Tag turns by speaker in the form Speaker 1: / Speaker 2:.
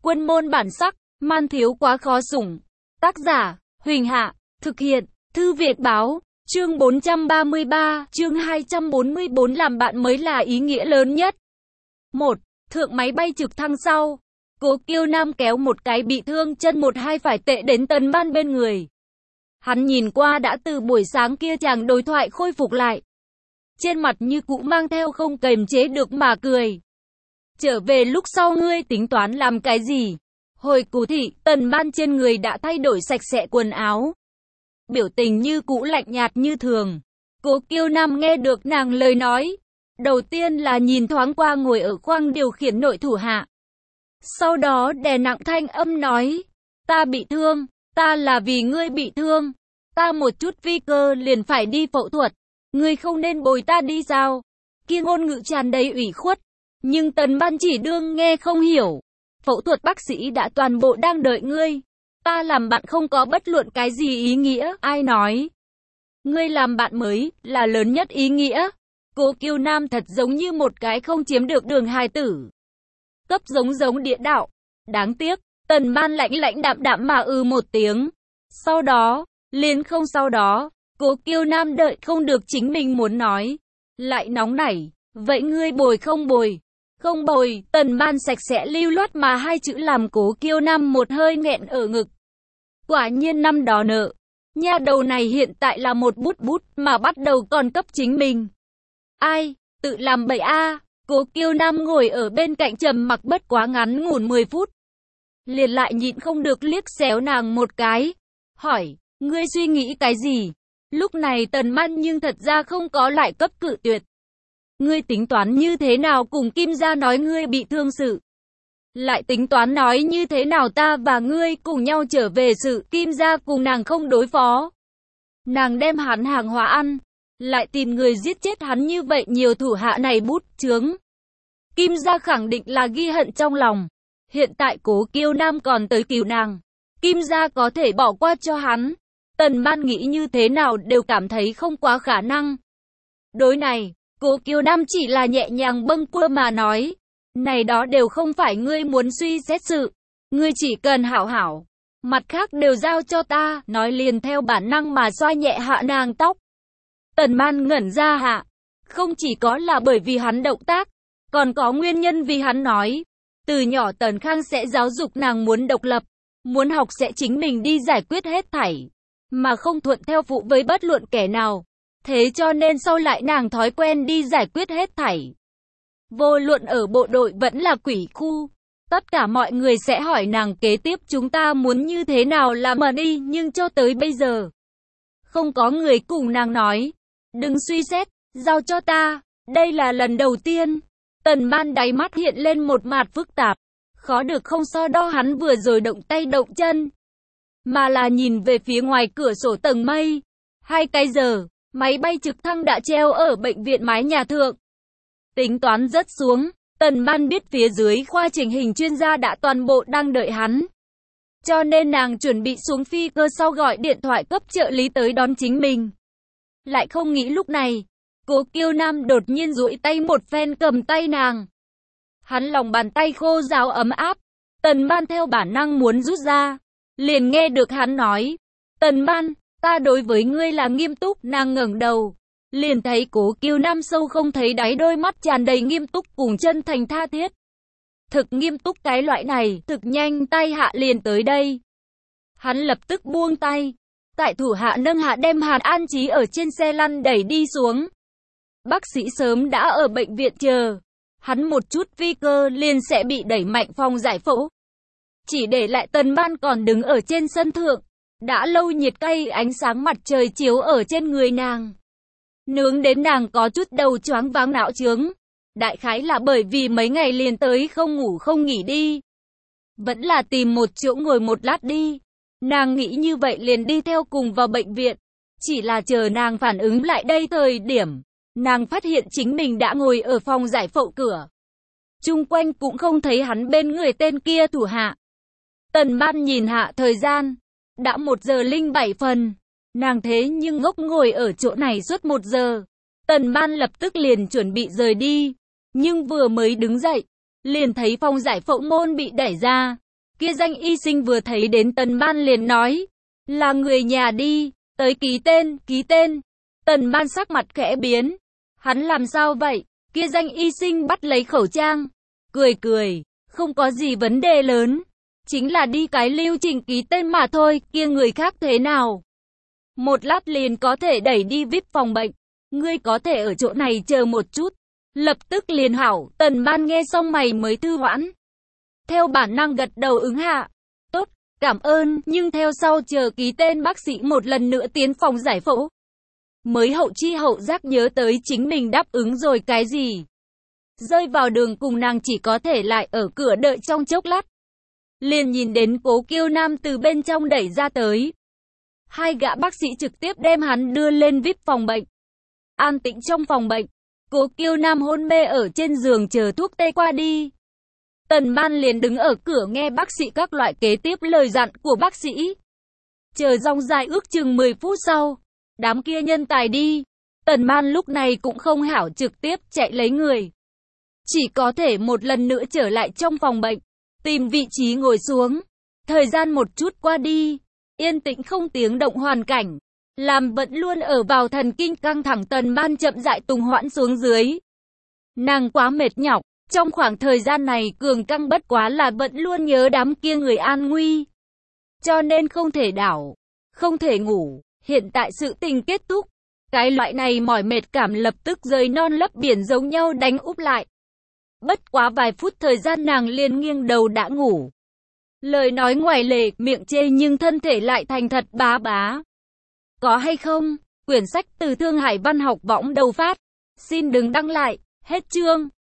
Speaker 1: Quân môn bản sắc, man thiếu quá khó sủng. Tác giả, Huỳnh Hạ, thực hiện, Thư Việt Báo, chương 433, chương 244 làm bạn mới là ý nghĩa lớn nhất. 1. Thượng máy bay trực thăng sau. Cố Kiêu Nam kéo một cái bị thương chân một hai phải tệ đến Tần Ban bên người. Hắn nhìn qua đã từ buổi sáng kia chàng đối thoại khôi phục lại. Trên mặt như cũ mang theo không kềm chế được mà cười. Trở về lúc sau ngươi tính toán làm cái gì? Hồi Cú Thị, Tần Ban trên người đã thay đổi sạch sẽ quần áo. Biểu tình như cũ lạnh nhạt như thường. Cố Kiêu Nam nghe được nàng lời nói. Đầu tiên là nhìn thoáng qua ngồi ở khoang điều khiển nội thủ hạ. Sau đó đè nặng thanh âm nói. Ta bị thương, ta là vì ngươi bị thương. Ta một chút vi cơ liền phải đi phẫu thuật. Ngươi không nên bồi ta đi sao? Kia ngôn ngữ tràn đầy ủy khuất. Nhưng Tần Ban chỉ đương nghe không hiểu. Phẫu thuật bác sĩ đã toàn bộ đang đợi ngươi. Ta làm bạn không có bất luận cái gì ý nghĩa. Ai nói? Ngươi làm bạn mới là lớn nhất ý nghĩa. Cố Kiêu Nam thật giống như một cái không chiếm được đường hài tử. Cấp giống địa đạo. Đáng tiếc, Tần Ban lãnh đạm đạm mà một tiếng. Sau đó, sau đó, Cố Kiêu Nam đợi không được chính mình muốn nói. Lại nóng nảy, vậy ngươi bồi không bồi? Không bồi, Tần Ban sạch sẽ lưu loát mà hai chữ làm Cố Kiêu Nam một hơi nghẹn ở ngực. Quả nhiên năm đó nợ. Nhà đầu này hiện tại là một bút mà bắt đầu còn cấp chính mình. Ai, tự làm bậy a. Cố Kiêu Nam ngồi ở bên cạnh trầm mặc bất quá ngắn ngủn 10 phút. Liền lại nhịn không được liếc xéo nàng một cái. Hỏi, ngươi suy nghĩ cái gì? Lúc này Tần Ban nhưng thật ra không có lại cấp cự tuyệt. Ngươi tính toán như thế nào cùng Kim gia nói ngươi bị thương sự? Lại tính toán nói như thế nào ta và ngươi cùng nhau trở về sự Kim gia cùng nàng không đối phó? Nàng đem hắn hàng hóa ăn, lại tìm người giết chết hắn như vậy nhiều thủ hạ này bút chướng. Kim gia khẳng định là ghi hận trong lòng. Hiện tại Cố Kiêu Nam còn tới cứu nàng. Kim gia có thể bỏ qua cho hắn. Tần Ban nghĩ như thế nào đều cảm thấy không quá khả năng. Đối này, Cố Kiêu Nam chỉ là nhẹ nhàng bâng quơ mà nói. Này đó đều không phải ngươi muốn suy xét sự. Ngươi chỉ cần hảo hảo. Mặt khác đều giao cho ta. Nói liền theo bản năng mà xoa nhẹ hạ nàng tóc. Tần Ban ngẩn ra hạ. Không chỉ có là bởi vì hắn động tác. Còn có nguyên nhân vì hắn nói. Từ nhỏ Tần Khang sẽ giáo dục nàng muốn độc lập. Muốn học sẽ chính mình đi giải quyết hết thảy. Mà không thuận theo phụ với bất luận kẻ nào. Thế cho nên sau lại nàng thói quen đi giải quyết hết thảy. Vô luận ở bộ đội vẫn là quỷ khu. Tất cả mọi người sẽ hỏi nàng kế tiếp chúng ta muốn như thế nào làm mà đi. Nhưng cho tới bây giờ, không có người cùng nàng nói. Đừng suy xét, giao cho ta. Đây là lần đầu tiên. Tần Ban đáy mắt hiện lên một mặt phức tạp. Khó được không so đo hắn vừa rồi động tay động chân. Mà là nhìn về phía ngoài cửa sổ tầng mây. 2 cái giờ, máy bay trực thăng đã treo ở bệnh viện mái nhà thượng. Tính toán rớt xuống, Tần Ban biết phía dưới khoa chỉnh hình chuyên gia đã toàn bộ đang đợi hắn. Cho nên nàng chuẩn bị xuống phi cơ sau gọi điện thoại cấp trợ lý tới đón chính mình. Lại không nghĩ lúc này, Cố Kiêu Nam đột nhiên duỗi tay một phen cầm tay nàng. Hắn lòng bàn tay khô ráo ấm áp. Tần Ban theo bản năng muốn rút ra. Liền nghe được hắn nói. Tần Ban, ta đối với ngươi là nghiêm túc. Nàng ngẩng đầu. Liền thấy Cố Kiêu Nam sâu không thấy đáy đôi mắt tràn đầy nghiêm túc cùng chân thành tha thiết. Thực nghiêm túc cái loại này, thực nhanh tay hạ liền tới đây. Hắn lập tức buông tay. Tại thủ hạ nâng hạ đem Hàn An Chí ở trên xe lăn đẩy đi xuống. Bác sĩ sớm đã ở bệnh viện chờ. Hắn một chút vi cơ liền sẽ bị đẩy mạnh phòng giải phẫu. Chỉ để lại Tần Ban còn đứng ở trên sân thượng. Đã lâu nhiệt cay ánh sáng mặt trời chiếu ở trên người nàng. Nướng đến nàng có chút đầu choáng váng não chướng. Đại khái là bởi vì mấy ngày liền tới không ngủ không nghỉ đi. Vẫn là tìm một chỗ ngồi một lát đi. Nàng nghĩ như vậy liền đi theo cùng vào bệnh viện. Chỉ là chờ nàng phản ứng lại đây thời điểm. Nàng phát hiện chính mình đã ngồi ở phòng giải phẫu cửa. Chung quanh cũng không thấy hắn bên người tên kia thủ hạ. Tần Ban nhìn hạ thời gian. Đã 1 giờ 07 phần. Nàng thế nhưng ngốc ngồi ở chỗ này suốt 1 giờ. Tần Ban lập tức liền chuẩn bị rời đi. Nhưng vừa mới đứng dậy, liền thấy phòng giải phẫu môn bị đẩy ra. Kia danh y sinh vừa thấy đến Tần Ban liền nói, là người nhà đi, tới ký tên. Tần Ban sắc mặt khẽ biến, hắn làm sao vậy? Kia danh y sinh bắt lấy khẩu trang, cười, không có gì vấn đề lớn, chính là đi cái lưu trình ký tên mà thôi, kia người khác thế nào? Một lát liền có thể đẩy đi VIP phòng bệnh, ngươi có thể ở chỗ này chờ một chút, lập tức liền hảo. Tần Ban nghe xong mày mới thư hoãn, theo bản năng gật đầu ứng hạ, tốt, cảm ơn, nhưng theo sau chờ ký tên bác sĩ một lần nữa tiến phòng giải phẫu. Mới hậu chi hậu giác nhớ tới chính mình đáp ứng rồi cái gì. Rơi vào đường cùng nàng chỉ có thể lại ở cửa đợi trong chốc lát. Liền nhìn đến Cố Kiêu Nam từ bên trong đẩy ra tới. Hai gã bác sĩ trực tiếp đem hắn đưa lên VIP phòng bệnh. An tĩnh trong phòng bệnh, Cố Kiêu Nam hôn mê ở trên giường chờ thuốc tê qua đi. Tần Ban liền đứng ở cửa nghe bác sĩ các loại kế tiếp lời dặn của bác sĩ. Chờ dòng dài ước chừng 10 phút sau, đám kia nhân tài đi. Tần Ban lúc này cũng không hảo trực tiếp chạy lấy người. Chỉ có thể một lần nữa trở lại trong phòng bệnh, tìm vị trí ngồi xuống. Thời gian một chút qua đi, yên tĩnh không tiếng động hoàn cảnh, làm vẫn luôn ở vào thần kinh căng thẳng Tần Ban chậm rãi tùng hoãn xuống dưới. Nàng quá mệt nhọc, trong khoảng thời gian này cường căng bất quá là vẫn luôn nhớ đám kia người an nguy. Cho nên không thể đảo, không thể ngủ, hiện tại sự tình kết thúc. Cái loại này mỏi mệt cảm lập tức rời non lấp biển giống nhau đánh úp lại. Bất quá vài phút thời gian nàng liền nghiêng đầu đã ngủ. Lời nói ngoài lề, miệng chê nhưng thân thể lại thành thật bá. Có hay không? Quyển sách từ Thương Hải Văn Học Võng đầu phát. Xin đừng đăng lại. Hết chương.